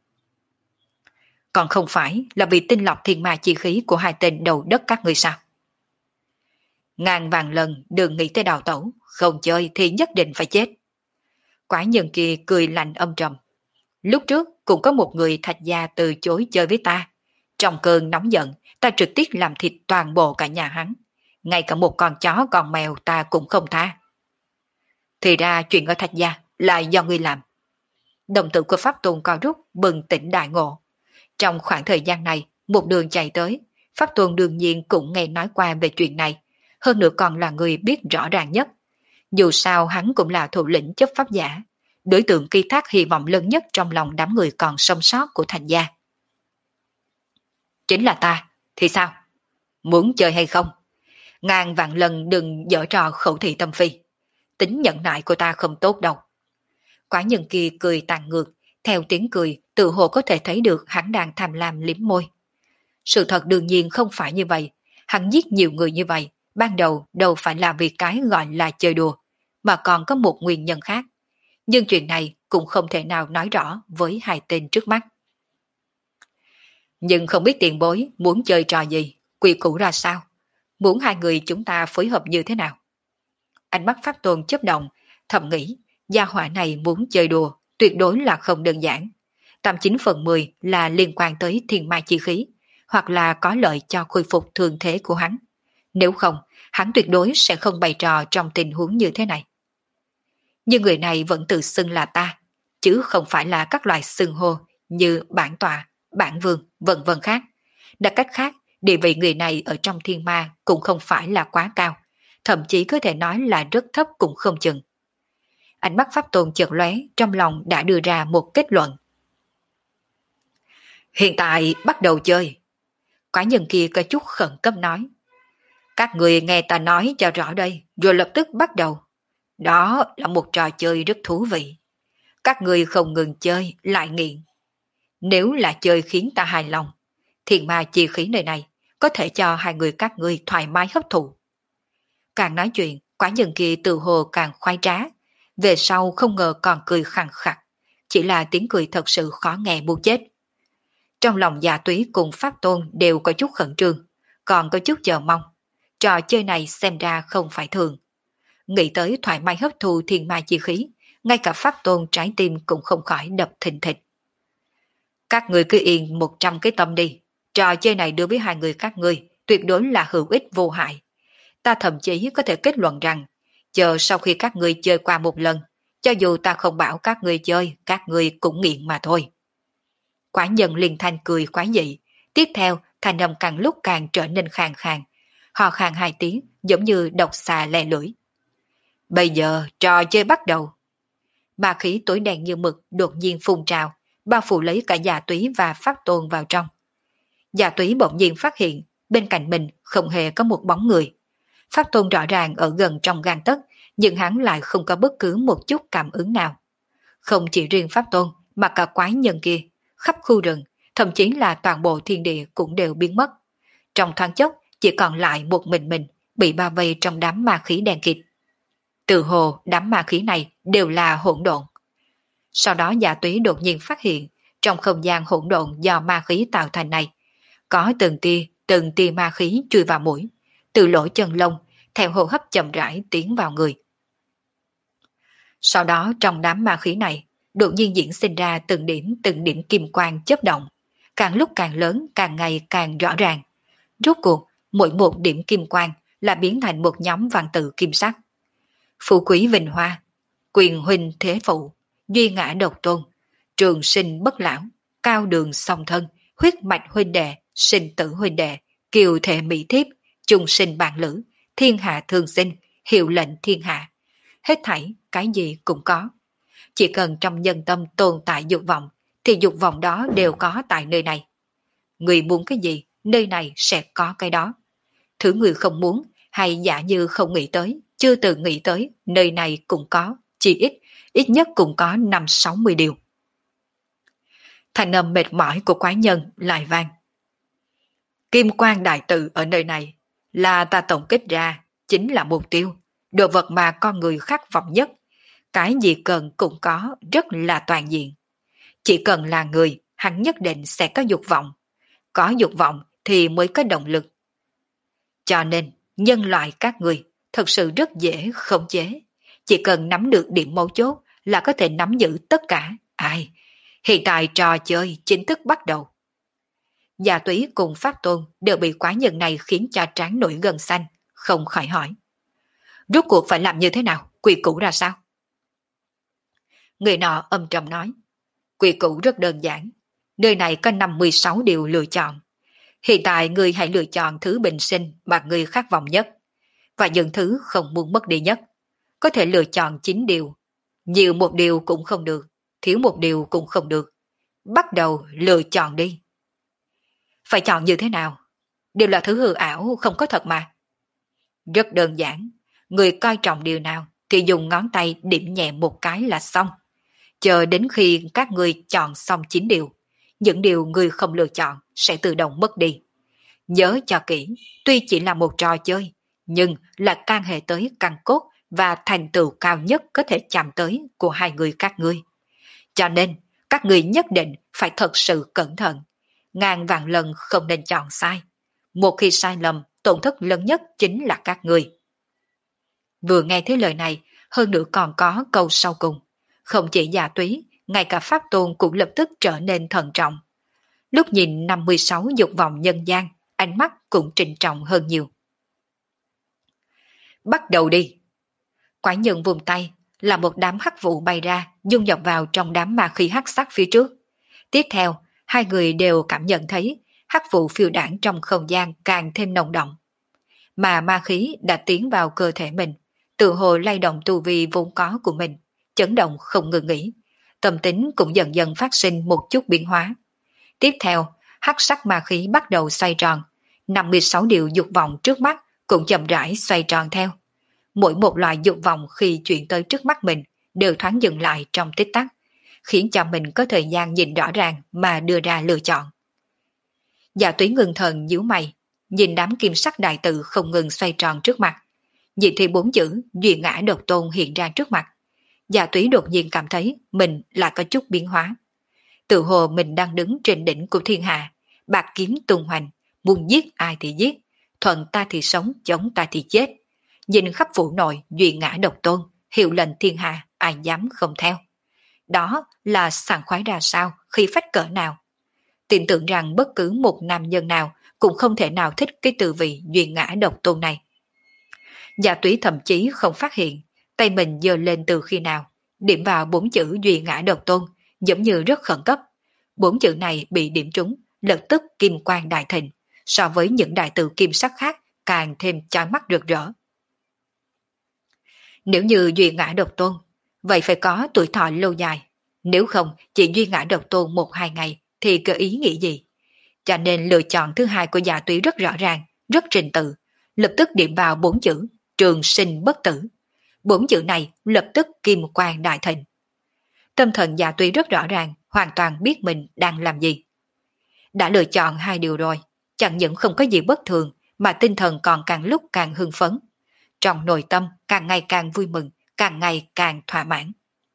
Còn không phải là vì tinh lọc thiên ma chi khí của hai tên đầu đất các ngươi sao? Ngàn vàng lần đừng nghĩ tới đào tẩu, không chơi thì nhất định phải chết. Quái nhân kia cười lạnh âm trầm. Lúc trước cũng có một người thạch gia từ chối chơi với ta. Trong cơn nóng giận, ta trực tiếp làm thịt toàn bộ cả nhà hắn. Ngay cả một con chó con mèo ta cũng không tha. Thì ra chuyện ở thạch gia là do ngươi làm. Đồng tử của Pháp Tôn co rút bừng tỉnh đại ngộ. Trong khoảng thời gian này, một đường chạy tới, Pháp Tôn đương nhiên cũng nghe nói qua về chuyện này. Hơn nữa còn là người biết rõ ràng nhất. Dù sao hắn cũng là thủ lĩnh chấp pháp giả, đối tượng ký thác hy vọng lớn nhất trong lòng đám người còn sống sót của thành gia. Chính là ta, thì sao? Muốn chơi hay không? Ngàn vạn lần đừng dở trò khẩu thị tâm phi. Tính nhận nại của ta không tốt đâu. Quả nhân kia cười tàn ngược, theo tiếng cười tự hồ có thể thấy được hắn đang tham lam liếm môi. Sự thật đương nhiên không phải như vậy, hắn giết nhiều người như vậy, ban đầu đâu phải là vì cái gọi là chơi đùa, mà còn có một nguyên nhân khác. Nhưng chuyện này cũng không thể nào nói rõ với hai tên trước mắt. Nhưng không biết tiền bối muốn chơi trò gì, quy củ ra sao, muốn hai người chúng ta phối hợp như thế nào. Ánh mắt Pháp Tôn chớp động, thầm nghĩ Gia hỏa này muốn chơi đùa, tuyệt đối là không đơn giản. tám chín phần mười là liên quan tới thiên ma chi khí, hoặc là có lợi cho khôi phục thương thế của hắn. Nếu không, hắn tuyệt đối sẽ không bày trò trong tình huống như thế này. Nhưng người này vẫn tự xưng là ta, chứ không phải là các loại xưng hô như bản tọa, bản vương, vân vân khác. Đặt cách khác, địa vị người này ở trong thiên ma cũng không phải là quá cao, thậm chí có thể nói là rất thấp cũng không chừng. Ánh mắt Pháp Tôn chợt lóe, trong lòng đã đưa ra một kết luận. Hiện tại bắt đầu chơi. Quái nhân kia có chút khẩn cấp nói. Các người nghe ta nói cho rõ đây, rồi lập tức bắt đầu. Đó là một trò chơi rất thú vị. Các người không ngừng chơi, lại nghiện. Nếu là chơi khiến ta hài lòng, thiên ma chi khí nơi này có thể cho hai người các ngươi thoải mái hấp thụ. Càng nói chuyện, quái nhân kia từ hồ càng khoái trá. Về sau không ngờ còn cười khẳng khặc, chỉ là tiếng cười thật sự khó nghe muốn chết. Trong lòng Dạ Túy cùng Pháp Tôn đều có chút khẩn trương, còn có chút chờ mong. Trò chơi này xem ra không phải thường. Nghĩ tới thoải mái hấp thu thiên ma chi khí, ngay cả Pháp Tôn trái tim cũng không khỏi đập thình thịch. Các người cứ yên một trăm cái tâm đi, trò chơi này đối với hai người các ngươi tuyệt đối là hữu ích vô hại. Ta thậm chí có thể kết luận rằng, chờ sau khi các ngươi chơi qua một lần, cho dù ta không bảo các ngươi chơi, các ngươi cũng nghiện mà thôi. Quái nhân liền thanh cười quái dị, tiếp theo thanh âm càng lúc càng trở nên khàn khàn, hò khàn hai tiếng giống như độc xà le lưỡi. Bây giờ trò chơi bắt đầu. Ma khí tối đen như mực đột nhiên phun trào, bao phủ lấy cả Dạ Túy và Pháp Tôn vào trong. Dạ Túy bỗng nhiên phát hiện bên cạnh mình không hề có một bóng người. Pháp Tôn rõ ràng ở gần trong gang tấc, nhưng hắn lại không có bất cứ một chút cảm ứng nào. Không chỉ riêng Pháp Tôn mà cả quái nhân kia, khắp khu rừng, thậm chí là toàn bộ thiên địa cũng đều biến mất. Trong thoáng chốc chỉ còn lại một mình mình bị bao vây trong đám ma khí đen kịt. Từ hồ đám ma khí này đều là hỗn độn. Sau đó Dạ Túy đột nhiên phát hiện trong không gian hỗn độn do ma khí tạo thành này, có từng tia từng tia ma khí chui vào mũi, từ lỗ chân lông theo hô hấp chậm rãi tiến vào người. Sau đó trong đám ma khí này đột nhiên diễn sinh ra từng điểm từng điểm kim quang chớp động, càng lúc càng lớn, càng ngày càng rõ ràng. Rốt cuộc mỗi một điểm kim quang là biến thành một nhóm văn tự kim sắc. Phú quý vinh hoa, quyền huynh thế phụ, duy ngã độc tôn, trường sinh bất lão, cao đường song thân, huyết mạch huynh đệ, sinh tử huynh đệ, kiều thể mỹ thiếp, chung sinh bạn lữ, thiên hạ thương sinh, hiệu lệnh thiên hạ. Hết thảy cái gì cũng có. Chỉ cần trong nhân tâm tồn tại dục vọng, thì dục vọng đó đều có tại nơi này. Người muốn cái gì, nơi này sẽ có cái đó. Thứ người không muốn, hay giả như không nghĩ tới, chưa từng nghĩ tới, nơi này cũng có, chỉ ít, ít nhất cũng có năm sáu mươi điều. Thành âm mệt mỏi của quái nhân lại vang. Kim quang đại tự ở nơi này là ta tổng kết ra, chính là mục tiêu, đồ vật mà con người khát vọng nhất. Cái gì cần cũng có, rất là toàn diện. Chỉ cần là người, hắn nhất định sẽ có dục vọng. Có dục vọng thì mới có động lực. Cho nên, nhân loại các người thật sự rất dễ khống chế. Chỉ cần nắm được điểm mấu chốt là có thể nắm giữ tất cả. Ai? Hiện tại trò chơi chính thức bắt đầu. Dạ Túy cùng Pháp Tôn đều bị quái nhân này khiến cho trán nổi gân xanh, không khỏi hỏi. Rốt cuộc phải làm như thế nào? Quy củ ra sao? Người nọ âm trầm nói. Quy củ rất đơn giản. Nơi này có năm mươi sáu điều lựa chọn. Hiện tại người hãy lựa chọn thứ bình sinh mà người khát vọng nhất, và những thứ không muốn mất đi nhất. Có thể lựa chọn chín điều. Nhiều một điều cũng không được, thiếu một điều cũng không được. Bắt đầu lựa chọn đi. Phải chọn như thế nào? Đều là thứ hư ảo, không có thật mà. Rất đơn giản. Người coi trọng điều nào thì dùng ngón tay điểm nhẹ một cái là xong. Chờ đến khi các người chọn xong chín điều, những điều người không lựa chọn sẽ tự động mất đi. Nhớ cho kỹ, tuy chỉ là một trò chơi, nhưng là can hệ tới căn cốt và thành tựu cao nhất có thể chạm tới của hai người các ngươi. Cho nên, các người nhất định phải thật sự cẩn thận. Ngàn vạn lần không nên chọn sai. Một khi sai lầm, tổn thất lớn nhất chính là các người. Vừa nghe thấy lời này, hơn nữa còn có câu sau cùng. Không chỉ Dạ Túy, ngay cả Pháp Tôn cũng lập tức trở nên thận trọng. Lúc nhìn năm mươi sáu dục vọng nhân gian, ánh mắt cũng trịnh trọng hơn nhiều. Bắt đầu đi! Quái nhân vùng tay, là một đám hắc vụ bay ra, dung nhập vào trong đám ma khí hắc sắc phía trước. Tiếp theo, hai người đều cảm nhận thấy hắc vụ phiêu đảng trong không gian càng thêm nồng đậm. Mà ma khí đã tiến vào cơ thể mình, tự hồ lay động tu vi vốn có của mình, chấn động không ngừng nghỉ. Tâm tính cũng dần dần phát sinh một chút biến hóa. Tiếp theo, hắc sắc ma khí bắt đầu xoay tròn, năm mươi sáu điều dục vọng trước mắt cũng chậm rãi xoay tròn theo. Mỗi một loại dục vọng khi chuyển tới trước mắt mình đều thoáng dừng lại trong tích tắc, khiến cho mình có thời gian nhìn rõ ràng mà đưa ra lựa chọn. Dạ Túy ngừng thần nhíu mày, nhìn đám kim sắc đại tự không ngừng xoay tròn trước mặt. Nhìn thì bốn chữ duy ngã độc tôn hiện ra trước mặt. Dạ Túy đột nhiên cảm thấy mình lại có chút biến hóa. Tự hồ mình đang đứng trên đỉnh của thiên hạ, bạc kiếm tung hoành, muốn giết ai thì giết, thuận ta thì sống, chống ta thì chết. Nhìn khắp vũ nội duy ngã độc tôn, hiệu lệnh thiên hạ, ai dám không theo. Đó là sảng khoái ra sao, khi phách cỡ nào. Tin tưởng rằng bất cứ một nam nhân nào cũng không thể nào thích cái từ vị duy ngã độc tôn này. Dạ Túy thậm chí không phát hiện, tay mình giơ lên từ khi nào, điểm vào bốn chữ duy ngã độc tôn, giống như rất khẩn cấp. Bốn chữ này bị điểm trúng, lập tức kim quang đại thịnh, so với những đại từ kim sắc khác càng thêm chói mắt rực rỡ. Nếu như duy ngã độc tôn, vậy phải có tuổi thọ lâu dài. Nếu không, chỉ duy ngã độc tôn một hai ngày thì có ý nghĩ gì? Cho nên lựa chọn thứ hai của Dạ Túy rất rõ ràng, rất trình tự, lập tức điểm vào bốn chữ trường sinh bất tử. Bốn chữ này lập tức kim quang đại thịnh. Tâm thần Dạ Túy rất rõ ràng, hoàn toàn biết mình đang làm gì. Đã lựa chọn hai điều rồi, chẳng những không có gì bất thường mà tinh thần còn càng lúc càng hưng phấn. Trong nội tâm càng ngày càng vui mừng, càng ngày càng thỏa mãn.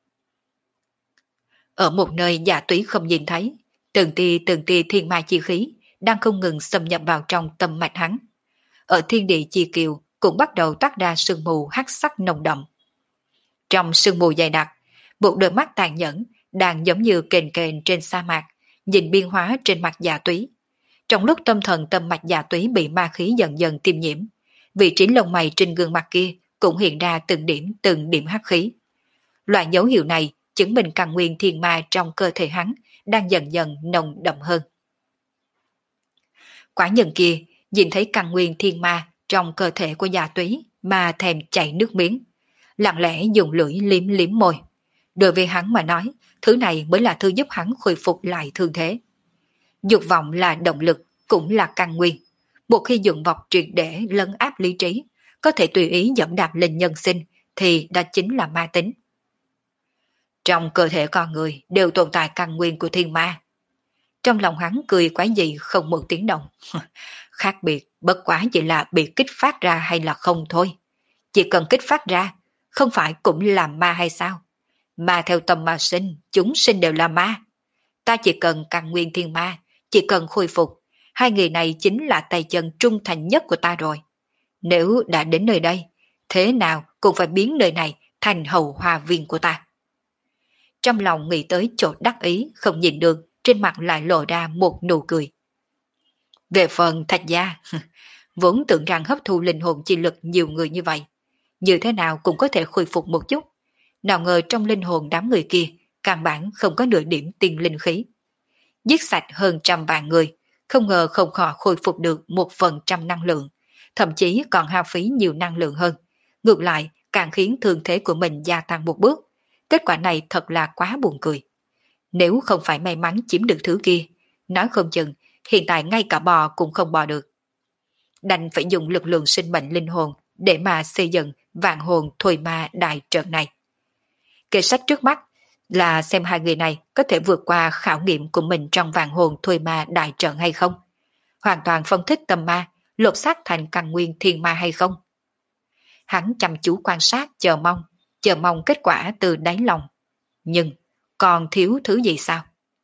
Ở một nơi Dạ Túy không nhìn thấy, từng tia từng tia thiên ma chi khí đang không ngừng xâm nhập vào trong tâm mạch hắn. Ở thiên địa chi kiều cũng bắt đầu toát ra sương mù hắc sắc nồng đậm. Trong sương mù dày đặc, một đôi mắt tàn nhẫn đang giống như kềnh kềnh trên sa mạc, nhìn biên hóa trên mặt Dạ Túy. Trong lúc tâm thần tâm mạch Dạ Túy bị ma khí dần dần tiêm nhiễm, vị trí lông mày trên gương mặt kia cũng hiện ra từng điểm từng điểm hắc khí. Loại dấu hiệu này chứng minh căn nguyên thiên ma trong cơ thể hắn đang dần dần nồng đậm hơn. Quả nhân kia nhìn thấy căn nguyên thiên ma trong cơ thể của Dạ Túy mà thèm chảy nước miếng, lặng lẽ dùng lưỡi liếm liếm môi. Đối với hắn mà nói, thứ này mới là thứ giúp hắn khôi phục lại thương thế. Dục vọng là động lực, cũng là căn nguyên. Một khi dụng vọng triệt để lấn áp lý trí, có thể tùy ý dẫm đạp lên nhân sinh, thì đó chính là ma tính. Trong cơ thể con người đều tồn tại căn nguyên của thiên ma. Trong lòng hắn cười quái dị không một tiếng động. Khác biệt bất quá chỉ là bị kích phát ra hay là không thôi. Chỉ cần kích phát ra, không phải cũng là ma hay sao? Ma theo tâm mà sinh, chúng sinh đều là ma. Ta chỉ cần căn nguyên thiên ma, chỉ cần khôi phục. Hai người này chính là tay chân trung thành nhất của ta rồi. Nếu đã đến nơi đây, thế nào cũng phải biến nơi này thành hậu hoa viên của ta. Trong lòng nghĩ tới chỗ đắc ý, không nhìn được, trên mặt lại lộ ra một nụ cười. Về phần Thạch Gia, vốn tưởng rằng hấp thu linh hồn chi lực nhiều người như vậy, như thế nào cũng có thể khôi phục một chút. Nào ngờ trong linh hồn đám người kia, căn bản không có nửa điểm tiên linh khí. Giết sạch hơn trăm vạn người, không ngờ không khó khôi phục được một phần trăm năng lượng, thậm chí còn hao phí nhiều năng lượng hơn. Ngược lại, càng khiến thương thế của mình gia tăng một bước. Kết quả này thật là quá buồn cười. Nếu không phải may mắn chiếm được thứ kia, nói không chừng, hiện tại ngay cả bò cũng không bò được. Đành phải dùng lực lượng sinh mệnh linh hồn để mà xây dựng vạn hồn thôi ma đại trận này. Kế sách trước mắt là xem hai người này có thể vượt qua khảo nghiệm của mình trong vạn hồn thôi ma đại trận hay không. Hoàn toàn phân tích tâm ma, lột xác thành căn nguyên thiên ma hay không. Hắn chăm chú quan sát, chờ mong, chờ mong kết quả từ đáy lòng. Nhưng còn thiếu thứ gì sao?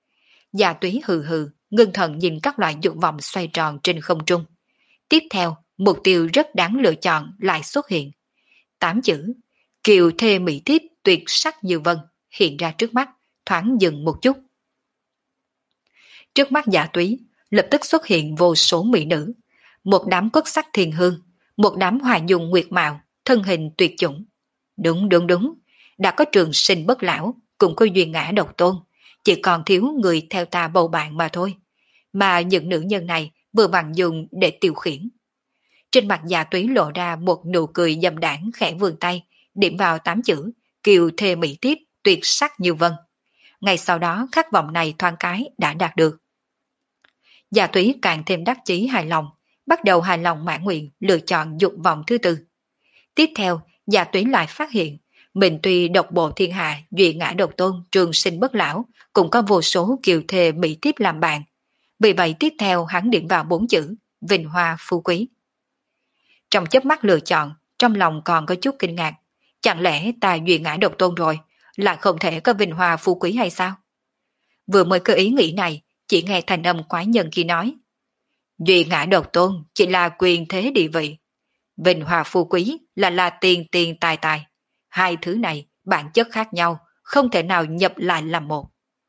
Dạ Túy hừ hừ, ngưng thần nhìn các loại dục vọng xoay tròn trên không trung. Tiếp theo, mục tiêu rất đáng lựa chọn lại xuất hiện. Tám chữ, kiều thê mỹ thiếp tuyệt sắc như vân hiện ra trước mắt, thoáng dừng một chút. Trước mắt Dạ Túy lập tức xuất hiện vô số mỹ nữ, một đám quốc sắc thiên hương, một đám hòa dung nguyệt mạo, thân hình tuyệt chủng. Đúng đúng đúng, đã có trường sinh bất lão, cũng có duyên ngã độc tôn, chỉ còn thiếu người theo ta bầu bạn mà thôi. Mà những nữ nhân này vừa bằng dùng để tiêu khiển. Trên mặt Dạ Túy lộ ra một nụ cười dâm đảng khẽ vươn tay, điểm vào tám chữ, kiều thê mỹ tiếp, tuyệt sắc như vân. Ngay sau đó khát vọng này thoáng cái đã đạt được. Dạ Túy càng thêm đắc chí hài lòng, bắt đầu hài lòng mãn nguyện lựa chọn dục vọng thứ tư. Tiếp theo, Dạ Túy lại phát hiện, mình tuy độc bộ thiên hạ, duy ngã độc tôn, trường sinh bất lão, cũng có vô số kiều thề mỹ tiếp làm bạn. Vì vậy tiếp theo hắn điểm vào bốn chữ, vinh hoa phú quý. Trong chớp mắt lựa chọn, trong lòng còn có chút kinh ngạc. Chẳng lẽ ta duy ngã độc tôn rồi, lại không thể có vinh hoa phú quý hay sao? Vừa mới có ý nghĩ này, chỉ nghe thành âm quái nhân kia nói. Duy ngã độc tôn chỉ là quyền thế địa vị. Vinh hoa phú quý là là tiền tiền tài tài. Hai thứ này bản chất khác nhau, không thể nào nhập lại làm một.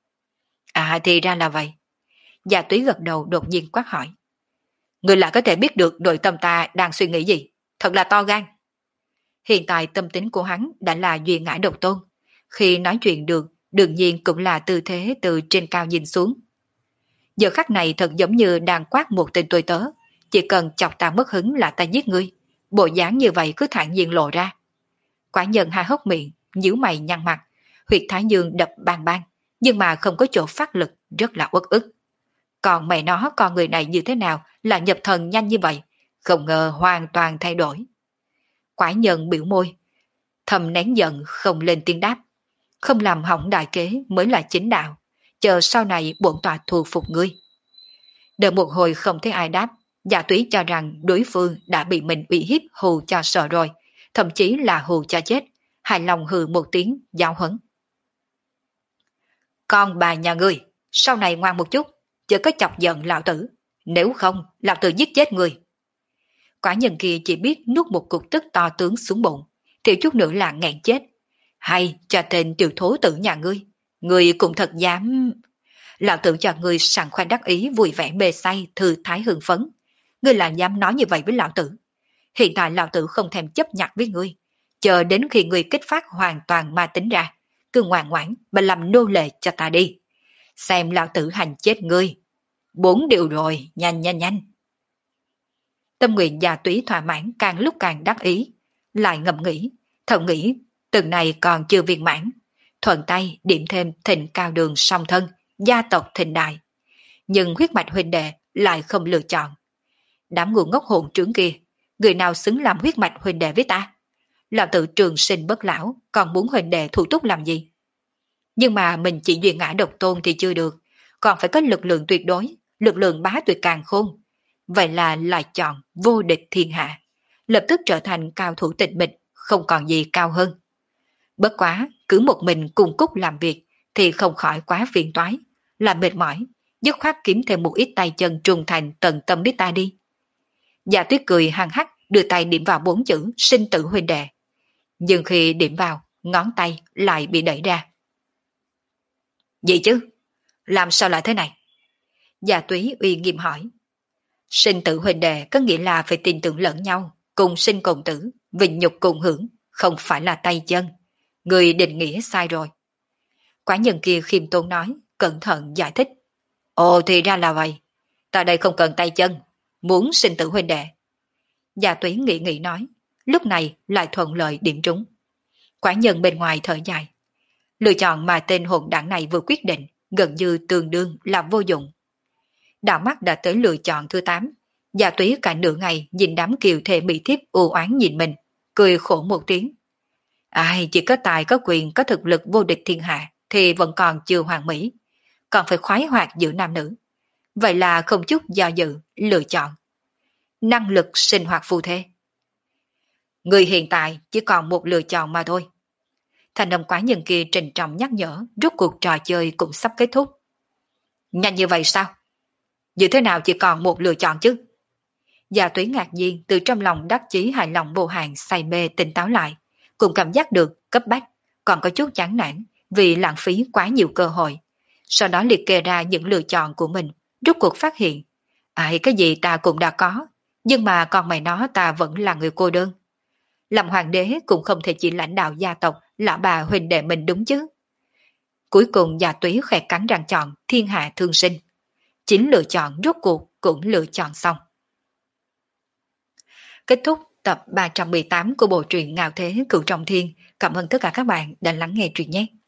À thì ra là vậy. Dạ Túy gật đầu đột nhiên quát hỏi. Người lại có thể biết được nội tâm ta đang suy nghĩ gì, thật là to gan. Hiện tại tâm tính của hắn đã là duy ngã độc tôn. Khi nói chuyện được, đương nhiên cũng là tư thế từ trên cao nhìn xuống. Giờ khắc này thật giống như đang quát một tên tôi tớ, chỉ cần chọc ta mất hứng là ta giết ngươi. Bộ dáng như vậy cứ thản nhiên lộ ra. Quả nhân hai hốc miệng, nhíu mày nhăn mặt, huyệt thái dương đập bang bang, nhưng mà không có chỗ phát lực, rất là uất ức. Còn mẹ nó con người này như thế nào là nhập thần nhanh như vậy, không ngờ hoàn toàn thay đổi. Quả nhân biểu môi, thầm nén giận không lên tiếng đáp. Không làm hỏng đại kế mới là chính đạo, chờ sau này bổn tọa thu phục ngươi. Đợi một hồi không thấy ai đáp, Dạ Túy cho rằng đối phương đã bị mình uy hiếp hù cho sợ rồi, thậm chí là hù cho chết, hài lòng hừ một tiếng giáo huấn. Con bà nhà ngươi, sau này ngoan một chút, chớ có chọc giận lão tử, nếu không lão tử giết chết ngươi. Quả nhân kia chỉ biết nuốt một cục tức to tướng xuống bụng, thiếu chút nữa là nghẹn chết. Hay cho tên tiểu thố tử nhà ngươi, ngươi cũng thật dám. Lão tử cho ngươi sẵn khoan đắc ý vui vẻ mê say thư thái hưng phấn. Ngươi là dám nói như vậy với lão tử. Hiện tại lão tử không thèm chấp nhặt với ngươi, chờ đến khi ngươi kích phát hoàn toàn ma tính ra, cứ ngoan ngoãn mà làm nô lệ cho ta đi. Xem lão tử hành chết ngươi. Bốn điều rồi, nhanh nhanh nhanh. Tâm nguyện Dạ Túy thỏa mãn càng lúc càng đắc ý, lại ngầm nghĩ, thầm nghĩ, từng này còn chưa viên mãn, thuận tay điểm thêm thịnh cao đường song thân, gia tộc thịnh đại. Nhưng huyết mạch huynh đệ lại không lựa chọn. Đám ngu ngốc hồn trướng kia, người nào xứng làm huyết mạch huynh đệ với ta? Lão tử trường sinh bất lão, còn muốn huynh đệ thủ túc làm gì? Nhưng mà mình chỉ duy ngã độc tôn thì chưa được, còn phải có lực lượng tuyệt đối, lực lượng bá tuyệt càng khôn. Vậy là lại chọn vô địch thiên hạ, lập tức trở thành cao thủ tịch mịch, không còn gì cao hơn. Bất quá, cứ một mình cùng Cúc làm việc thì không khỏi quá phiền toái, là mệt mỏi, dứt khoát kiếm thêm một ít tay chân trung thành tận tâm biết ta đi. Dạ Tuyết cười hăng hắc đưa tay điểm vào bốn chữ sinh tử huynh đệ. Nhưng khi điểm vào, ngón tay lại bị đẩy ra. Gì chứ? Làm sao lại thế này? Dạ Túy uy nghiêm hỏi. Sinh tử huynh đệ có nghĩa là phải tin tưởng lẫn nhau, cùng sinh cùng tử, vinh nhục cùng hưởng, không phải là tay chân. Người định nghĩa sai rồi. Quả nhân kia khiêm tốn nói, cẩn thận giải thích. Ồ thì ra là vậy. Ta đây không cần tay chân, muốn sinh tử huynh đệ. Dạ Túy nghĩ nghĩ nói, lúc này lại thuận lợi điểm trúng. Quả nhân bên ngoài thở dài. Lựa chọn mà tên hồn đảng này vừa quyết định, gần như tương đương là vô dụng. Đạo mắt đã tới lựa chọn thứ tám. Dạ Túy cả nửa ngày nhìn đám kiều thề bị thiếp u oán nhìn mình, cười khổ một tiếng. Ai chỉ có tài có quyền có thực lực vô địch thiên hạ thì vẫn còn chưa hoàn mỹ, còn phải khoái hoạt giữa nam nữ. Vậy là không chút do dự lựa chọn năng lực sinh hoạt phù thê. Người hiện tại chỉ còn một lựa chọn mà thôi. Thành âm quái nhân kia trình trọng nhắc nhở, rốt cuộc trò chơi cũng sắp kết thúc. Nhanh như vậy sao? Như thế nào chỉ còn một lựa chọn chứ? Dạ Túy ngạc nhiên từ trong lòng đắc chí hài lòng vô hạn say mê tỉnh táo lại, cũng cảm giác được cấp bách, còn có chút chán nản vì lãng phí quá nhiều cơ hội. Sau đó liệt kê ra những lựa chọn của mình, rút cuộc phát hiện. Ai cái gì ta cũng đã có, nhưng mà con mày nó ta vẫn là người cô đơn. Làm hoàng đế cũng không thể chỉ lãnh đạo gia tộc, lão bà huynh đệ mình đúng chứ. Cuối cùng Gia Túy khẽ cắn răng chọn thiên hạ thương sinh. Chính lựa chọn rốt cuộc cũng lựa chọn xong. Kết thúc tập ba trăm mười tám của bộ truyện Ngạo Thế Cửu Trọng Thiên. Cảm ơn tất cả các bạn đã lắng nghe truyện nhé.